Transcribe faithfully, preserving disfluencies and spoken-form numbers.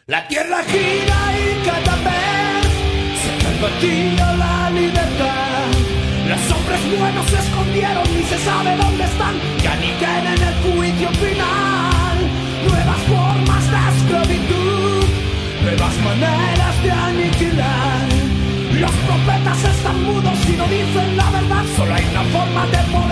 La tierra gira y cada vez se ha pervertido la libertad. Los hombres buenos se escondieron y se sabe dónde están. Ya ni tienen el juicio final. Nuevas formas de esclavitud, nuevas maneras de aniquilar. Los profetas están mudos y no dicen la verdad. Solo hay una forma de poder